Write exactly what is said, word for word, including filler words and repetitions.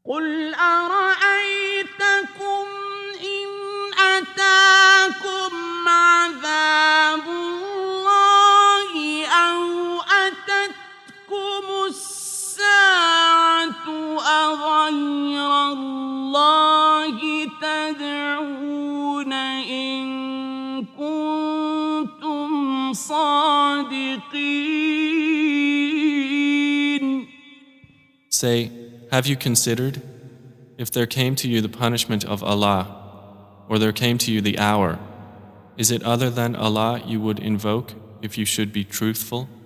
قل أرأيتكم إن أتاكم عذاب الله أو أتتكم الساعة أغير الله تدعون إن كنتم صادقين. Say, have you considered, if there came to you the punishment of Allah, or there came to you the hour, is it other than Allah you would invoke if you should be truthful?